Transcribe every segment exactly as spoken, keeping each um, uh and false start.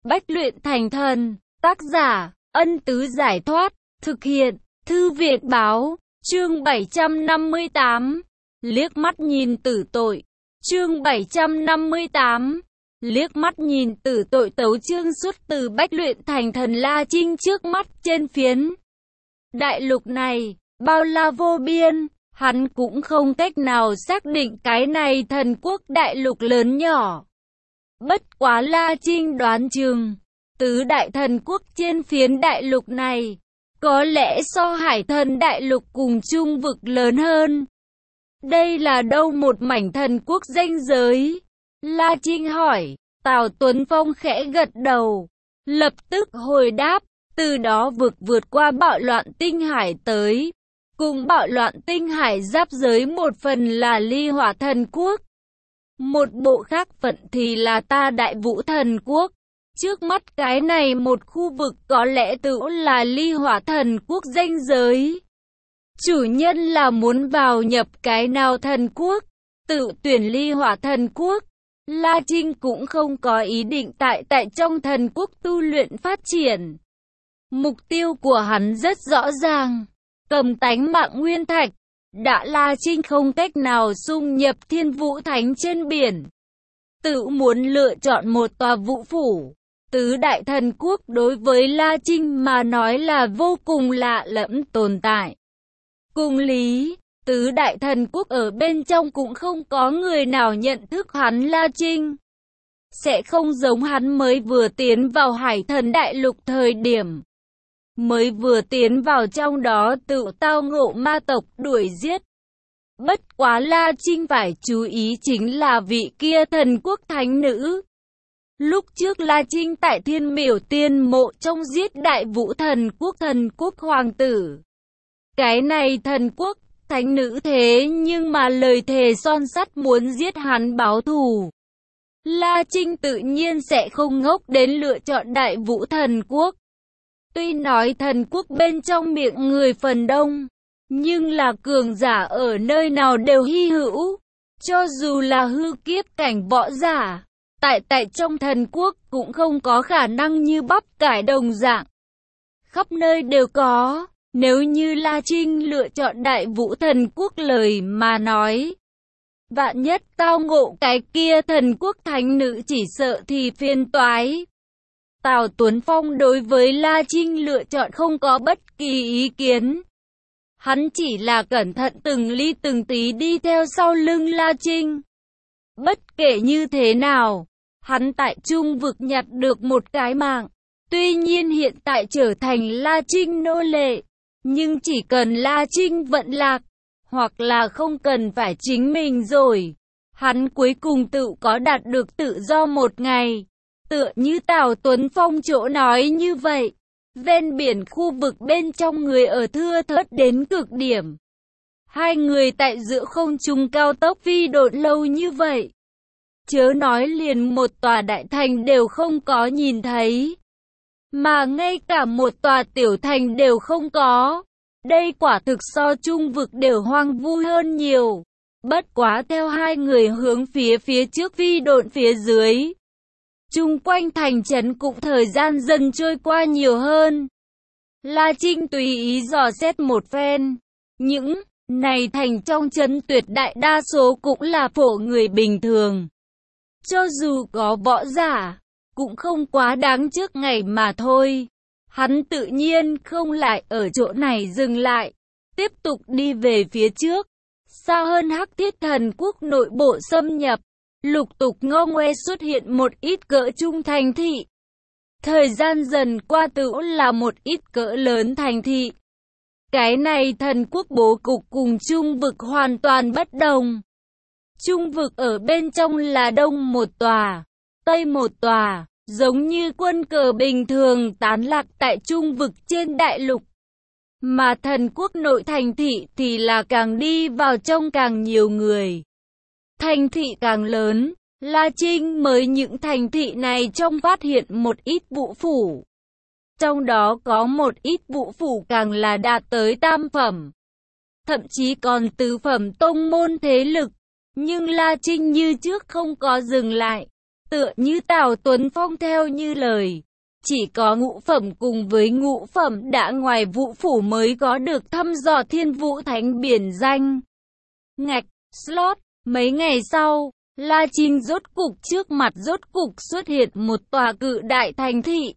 Bách luyện thành thần. Tác giả, Ân Tứ Giải Thoát. Thực hiện, Thư Việt Báo. Chương bảy trăm năm mươi tám. Liếc mắt nhìn tử tội. Chương bảy trăm năm mươi tám. Liếc mắt nhìn tử tội. Tấu chương xuất từ Bách luyện thành thần. La Trinh trước mắt trên phiến đại lục này, bao la vô biên, hắn cũng không cách nào xác định cái này thần quốc đại lục lớn nhỏ. Bất quá La Trinh đoán chừng, tứ đại thần quốc trên phiến đại lục này, có lẽ so hải thần đại lục cùng trung vực lớn hơn. Đây là đâu một mảnh thần quốc ranh giới? La Trinh hỏi. Tào Tuấn Phong khẽ gật đầu, lập tức hồi đáp. Từ đó vực vượt qua bạo loạn tinh hải tới, cùng bạo loạn tinh hải giáp giới một phần là Ly Hỏa Thần Quốc, một bộ khác phận thì là Ta Đại Vũ Thần Quốc. Trước mắt cái này một khu vực có lẽ tự là Ly Hỏa Thần Quốc ranh giới. Chủ nhân là muốn vào nhập cái nào thần quốc, tự tuyển Ly Hỏa Thần Quốc. La Trinh cũng không có ý định tại tại trong thần quốc tu luyện phát triển. Mục tiêu của hắn rất rõ ràng, cầm tánh mạng nguyên thạch. Đã La Trinh không cách nào xung nhập Thiên Vũ Thánh trên biển, tự muốn lựa chọn một tòa vũ phủ. Tứ đại thần quốc đối với La Trinh mà nói là vô cùng lạ lẫm tồn tại. Cùng lý, tứ đại thần quốc ở bên trong cũng không có người nào nhận thức hắn La Trinh. Sẽ không giống hắn mới vừa tiến vào hải thần đại lục thời điểm. Mới vừa tiến vào trong đó tự tao ngộ ma tộc đuổi giết. Bất quá La Trinh phải chú ý chính là vị kia thần quốc thánh nữ. Lúc trước La Trinh tại Thiên Miểu Tiên Mộ trong giết Đại Vũ Thần Quốc thần quốc hoàng tử. Cái này thần quốc thánh nữ thế nhưng mà lời thề son sắt muốn giết hắn báo thù. La Trinh tự nhiên sẽ không ngốc đến lựa chọn Đại Vũ Thần Quốc. Tuy nói thần quốc bên trong miệng người phần đông, nhưng là cường giả ở nơi nào đều hy hữu. Cho dù là hư kiếp cảnh võ giả, tại tại trong thần quốc cũng không có khả năng như bắp cải đồng dạng. Khắp nơi đều có, nếu như La Trinh lựa chọn Đại Vũ Thần Quốc lời mà nói. Vạn nhất tao ngộ cái kia thần quốc thánh nữ chỉ sợ thì phiền toái. Tào Tuấn Phong đối với La Trinh lựa chọn không có bất kỳ ý kiến. Hắn chỉ là cẩn thận từng ly từng tí đi theo sau lưng La Trinh. Bất kể như thế nào, hắn tại trung vực nhặt được một cái mạng. Tuy nhiên hiện tại trở thành La Trinh nô lệ, nhưng chỉ cần La Trinh vận lạc, hoặc là không cần phải chính mình rồi, hắn cuối cùng tự có đạt được tự do một ngày. Tựa như Tào Tuấn Phong chỗ nói như vậy, ven biển khu vực bên trong người ở thưa thớt đến cực điểm. Hai người tại giữa không trung cao tốc phi độn lâu như vậy, chớ nói liền một tòa đại thành đều không có nhìn thấy, mà ngay cả một tòa tiểu thành đều không có. Đây quả thực so trung vực đều hoang vu hơn nhiều. Bất quá theo hai người hướng phía phía trước phi độn phía dưới, chung quanh thành trấn cũng thời gian dần trôi qua nhiều hơn. La Trinh tùy ý dò xét một phen. Những này thành trong trấn tuyệt đại đa số cũng là phổ người bình thường. Cho dù có võ giả, cũng không quá đáng trước ngày mà thôi. Hắn tự nhiên không lại ở chỗ này dừng lại, tiếp tục đi về phía trước. Xa hơn Hắc Thiết Thần Quốc nội bộ xâm nhập, lục tục ngô ngoe xuất hiện một ít cỡ trung thành thị. Thời gian dần qua tự là một ít cỡ lớn thành thị. Cái này thần quốc bố cục cùng trung vực hoàn toàn bất đồng. Trung vực ở bên trong là đông một tòa, tây một tòa, giống như quân cờ bình thường tán lạc tại trung vực trên đại lục. Mà thần quốc nội thành thị thì là càng đi vào trong càng nhiều người. Thành thị càng lớn, La Trinh mới những thành thị này trong phát hiện một ít vũ phủ. Trong đó có một ít vũ phủ càng là đạt tới tam phẩm, thậm chí còn tứ phẩm tông môn thế lực. Nhưng La Trinh như trước không có dừng lại, Tựa như Tào Tuấn Phong theo như lời, chỉ có ngũ phẩm cùng với ngũ phẩm đã ngoài vũ phủ mới có được thăm dò Thiên Vũ Thánh biển danh. Ngạch, slot, mấy ngày sau, La Trinh rốt cục trước mặt rốt cục xuất hiện một tòa cự đại thành thị.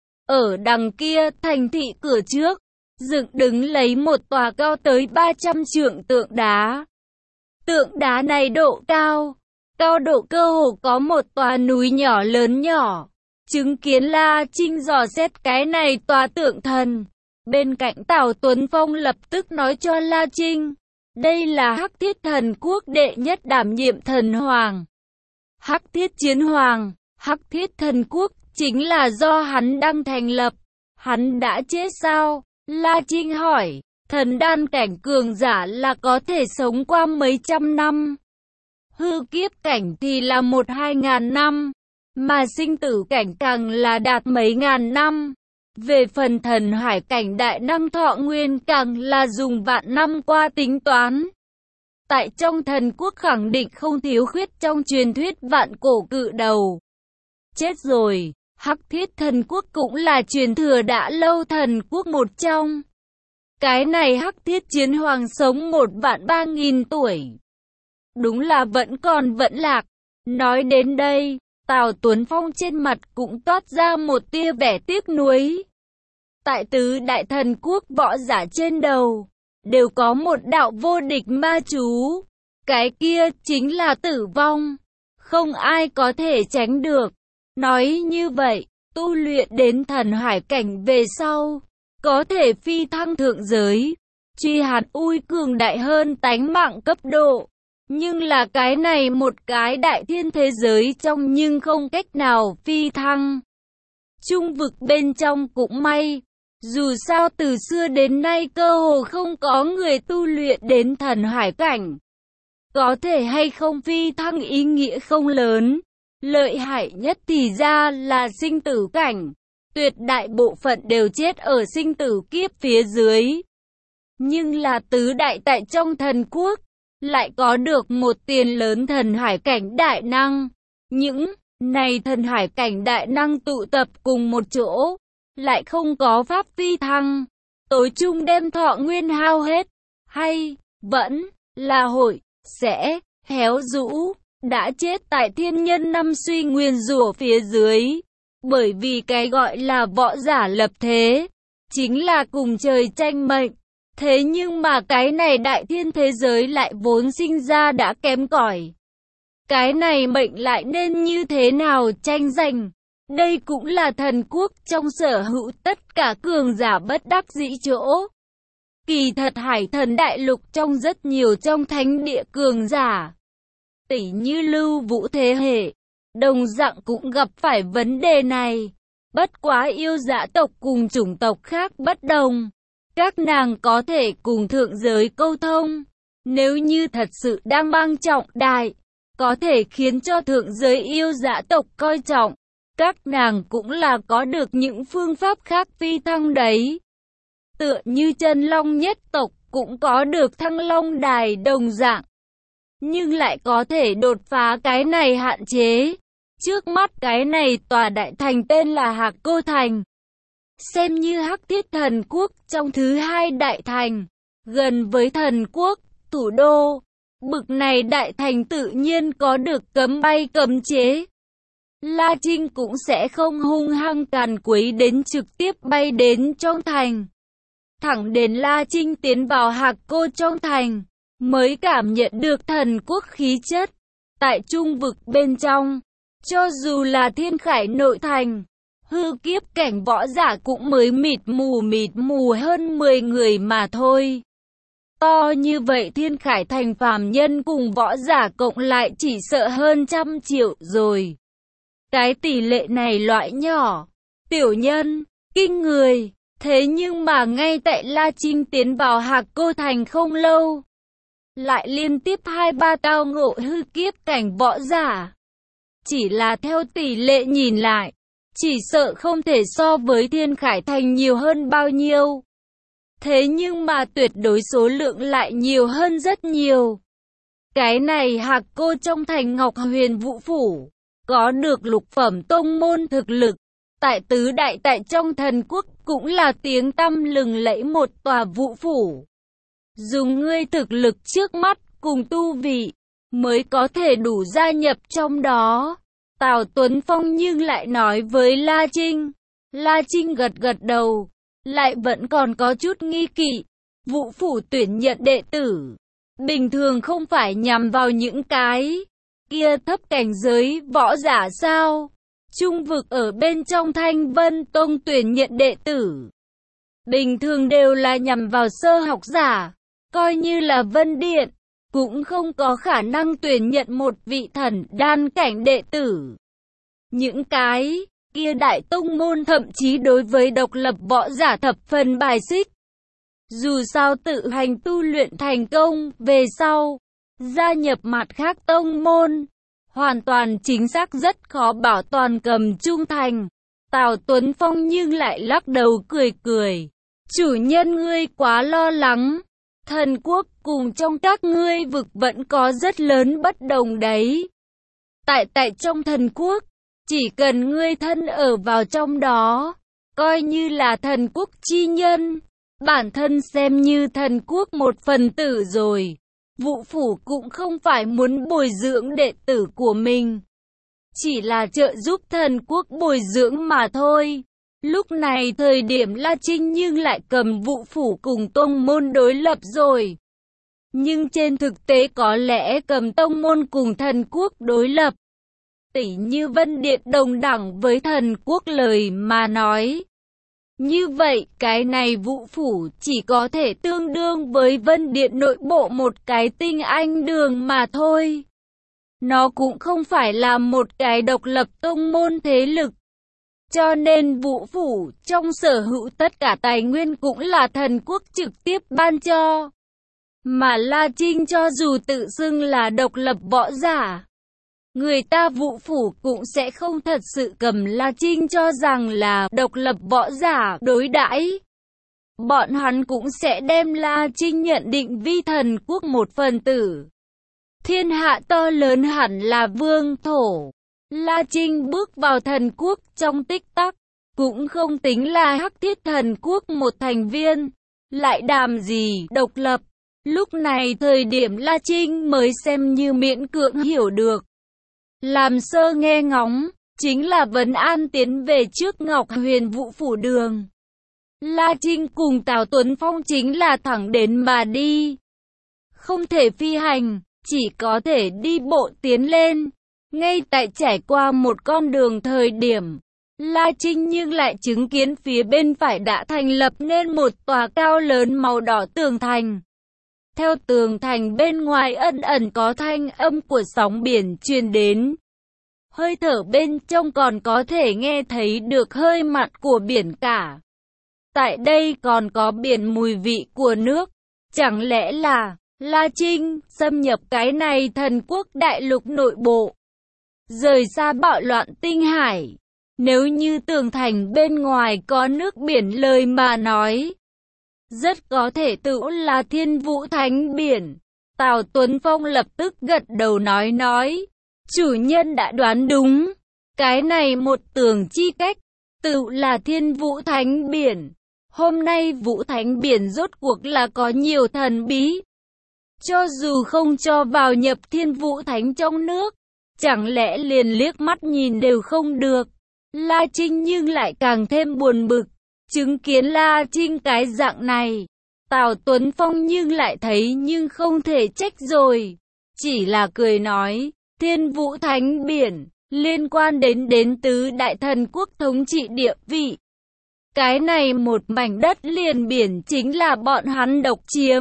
Ở đằng kia, thành thị cửa trước, dựng đứng lấy một tòa cao tới ba trăm trượng tượng đá. Tượng đá này độ cao, cao độ cơ hồ có một tòa núi nhỏ lớn nhỏ. Chứng kiến La Trinh dò xét cái này tòa tượng thần. Bên cạnh Tào Tuấn Phong lập tức nói cho La Trinh, đây là Hắc Thiết Thần Quốc đệ nhất đảm nhiệm thần hoàng. Hắc Thiết Chiến Hoàng, Hắc Thiết Thần Quốc chính là do hắn đang thành lập. Hắn đã chết sao? La Trinh hỏi. Thần đan cảnh cường giả là có thể sống qua mấy trăm năm. Hư kiếp cảnh thì là một hai ngàn năm. Mà sinh tử cảnh càng là đạt mấy ngàn năm. Về phần thần hải cảnh đại năng thọ nguyên càng là dùng vạn năm qua tính toán. Tại trong thần quốc khẳng định không thiếu khuyết trong truyền thuyết vạn cổ cự đầu. Chết rồi, Hắc Thiết Thần Quốc cũng là truyền thừa đã lâu thần quốc một trong. Cái này Hắc Thiết Chiến Hoàng sống một vạn ba nghìn tuổi. Đúng là vẫn còn vẫn lạc. Nói đến đây, Tào Tuấn Phong trên mặt cũng toát ra một tia vẻ tiếc nuối. Tại tứ đại thần quốc võ giả trên đầu, đều có một đạo vô địch ma chú. Cái kia chính là tử vong. Không ai có thể tránh được. Nói như vậy, tu luyện đến thần hải cảnh về sau, có thể phi thăng thượng giới, truy hạt ui cường đại hơn tánh mạng cấp độ. Nhưng là cái này một cái đại thiên thế giới trong nhưng không cách nào phi thăng. Trung vực bên trong cũng may, dù sao từ xưa đến nay cơ hồ không có người tu luyện đến thần hải cảnh. Có thể hay không phi thăng ý nghĩa không lớn. Lợi hại nhất thì ra là sinh tử cảnh. Tuyệt đại bộ phận đều chết ở sinh tử kiếp phía dưới. Nhưng là tứ đại tại trong thần quốc, lại có được một tiền lớn thần hải cảnh đại năng. Những này thần hải cảnh đại năng tụ tập cùng một chỗ, lại không có pháp phi thăng. Tối chung đem thọ nguyên hao hết, hay vẫn là hội sẽ héo rũ, đã chết tại thiên nhân năm suy nguyên rủa phía dưới. Bởi vì cái gọi là võ giả lập thế, chính là cùng trời tranh mệnh. Thế nhưng mà cái này đại thiên thế giới lại vốn sinh ra đã kém cỏi. Cái này mệnh lại nên như thế nào tranh giành? Đây cũng là thần quốc trong sở hữu tất cả cường giả bất đắc dĩ chỗ. Kỳ thật hải thần đại lục trong rất nhiều trong thánh địa cường giả, tỷ như Lưu Vũ thế hệ, đồng dạng cũng gặp phải vấn đề này. Bất quá yêu dã tộc cùng chủng tộc khác bất đồng. Các nàng có thể cùng thượng giới câu thông. Nếu như thật sự đang mang trọng đại, có thể khiến cho thượng giới yêu dã tộc coi trọng. Các nàng cũng là có được những phương pháp khác phi thăng đấy. Tựa như chân long nhất tộc cũng có được thăng long đài đồng dạng. Nhưng lại có thể đột phá cái này hạn chế. Trước mắt cái này tòa đại thành tên là Hạc Cô Thành. Xem như Hắc Thiết Thần Quốc trong thứ hai đại thành. Gần với thần quốc, thủ đô. Bực này đại thành tự nhiên có được cấm bay cấm chế. La Trinh cũng sẽ không hung hăng càn quấy đến trực tiếp bay đến trong thành. Thẳng đến La Trinh tiến vào Hạc Cô trong thành, mới cảm nhận được thần quốc khí chất. Tại trung vực bên trong, cho dù là thiên khải nội thành, hư kiếp cảnh võ giả cũng mới mịt mù mịt mù hơn mười người mà thôi. To như vậy thiên khải thành phàm nhân cùng võ giả cộng lại chỉ sợ hơn trăm triệu rồi. Cái tỷ lệ này loại nhỏ, tiểu nhân, kinh người. Thế nhưng mà ngay tại La Trinh tiến vào Hạc Cô Thành không lâu, lại liên tiếp hai ba tao ngộ hư kiếp cảnh võ giả. Chỉ là theo tỷ lệ nhìn lại, chỉ sợ không thể so với thiên khải thành nhiều hơn bao nhiêu. Thế nhưng mà tuyệt đối số lượng lại nhiều hơn rất nhiều. Cái này Hạc Cô trong thành Ngọc Huyền Vũ Phủ, có được lục phẩm tông môn thực lực. Tại tứ đại tại trong thần quốc cũng là tiếng tăm lừng lẫy một tòa vũ phủ. Dùng ngươi thực lực trước mắt cùng tu vị mới có thể đủ gia nhập trong đó. Tào Tuấn Phong nhưng lại nói với La Trinh. La Trinh gật gật đầu, lại vẫn còn có chút nghi kỵ. Vũ phủ tuyển nhận đệ tử, bình thường không phải nhằm vào những cái kia thấp cảnh giới võ giả sao? Trung vực ở bên trong Thanh Vân Tông tuyển nhận đệ tử, bình thường đều là nhằm vào sơ học giả, coi như là Vân Điện, cũng không có khả năng tuyển nhận một vị thần đan cảnh đệ tử. Những cái kia đại tông môn thậm chí đối với độc lập võ giả thập phần bài xích. Dù sao tự hành tu luyện thành công, về sau gia nhập mặt khác tông môn, hoàn toàn chính xác rất khó bảo toàn cầm trung thành. Tào Tuấn Phong nhưng lại lắc đầu cười cười. Chủ nhân ngươi quá lo lắng. Thần quốc cùng trong các ngươi vực vẫn có rất lớn bất đồng đấy. Tại tại trong thần quốc, chỉ cần ngươi thân ở vào trong đó, coi như là thần quốc chi nhân, bản thân xem như thần quốc một phần tử rồi. Vũ phủ cũng không phải muốn bồi dưỡng đệ tử của mình, chỉ là trợ giúp thần quốc bồi dưỡng mà thôi. Lúc này thời điểm La Trinh nhưng lại cầm Vũ phủ cùng tông môn đối lập rồi. Nhưng trên thực tế có lẽ cầm tông môn cùng thần quốc đối lập. Tỷ như Vân Điện đồng đẳng với thần quốc lời mà nói. Như vậy, cái này Vũ phủ chỉ có thể tương đương với Vân Điện nội bộ một cái tinh anh đường mà thôi. Nó cũng không phải là một cái độc lập tông môn thế lực. Cho nên Vũ phủ trong sở hữu tất cả tài nguyên cũng là thần quốc trực tiếp ban cho. Mà La Trinh cho dù tự xưng là độc lập võ giả, người ta Vũ phủ cũng sẽ không thật sự cầm La Trinh cho rằng là độc lập võ giả đối đãi. Bọn hắn cũng sẽ đem La Trinh nhận định vi thần quốc một phần tử. Thiên hạ to lớn hẳn là vương thổ. La Trinh bước vào thần quốc trong tích tắc, cũng không tính là Hắc Thiết thần quốc một thành viên, lại đàm gì độc lập. Lúc này thời điểm La Trinh mới xem như miễn cưỡng hiểu được. Làm sơ nghe ngóng, chính là vấn an tiến về trước Ngọc Huyền Vũ phủ đường. La Trinh cùng Tào Tuấn Phong chính là thẳng đến mà đi. Không thể phi hành, chỉ có thể đi bộ tiến lên. Ngay tại trải qua một con đường thời điểm, La Trinh nhưng lại chứng kiến phía bên phải đã thành lập nên một tòa cao lớn màu đỏ tường thành. Theo tường thành bên ngoài ẩn ẩn có thanh âm của sóng biển truyền đến. Hơi thở bên trong còn có thể nghe thấy được hơi mặn của biển cả. Tại đây còn có biển mùi vị của nước. Chẳng lẽ là La Trinh xâm nhập cái này thần quốc đại lục nội bộ, rời xa bạo loạn tinh hải? Nếu như tường thành bên ngoài có nước biển lời mà nói, rất có thể tự là Thiên Vũ Thánh Biển. Tào Tuấn Phong lập tức gật đầu nói nói, chủ nhân đã đoán đúng, cái này một tường chi cách, tự là Thiên Vũ Thánh Biển. Hôm nay Vũ Thánh Biển rốt cuộc là có nhiều thần bí. Cho dù không cho vào nhập Thiên Vũ Thánh trong nước, chẳng lẽ liền liếc mắt nhìn đều không được? La Trinh nhưng lại càng thêm buồn bực. Chứng kiến La Trinh cái dạng này, Tào Tuấn Phong nhưng lại thấy nhưng không thể trách rồi. Chỉ là cười nói, Thiên Vũ Thánh Biển, liên quan đến đến tứ đại thần quốc thống trị địa vị. Cái này một mảnh đất liền biển chính là bọn hắn độc chiếm.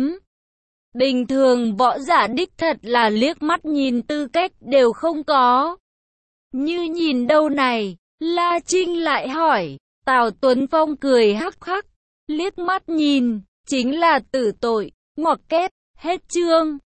Bình thường võ giả đích thật là liếc mắt nhìn tư cách đều không có. Như nhìn đâu này, La Trinh lại hỏi. Tào Tuấn Phong cười hắc hắc, liếc mắt nhìn, chính là tử tội, ngoặc kép, hết chương.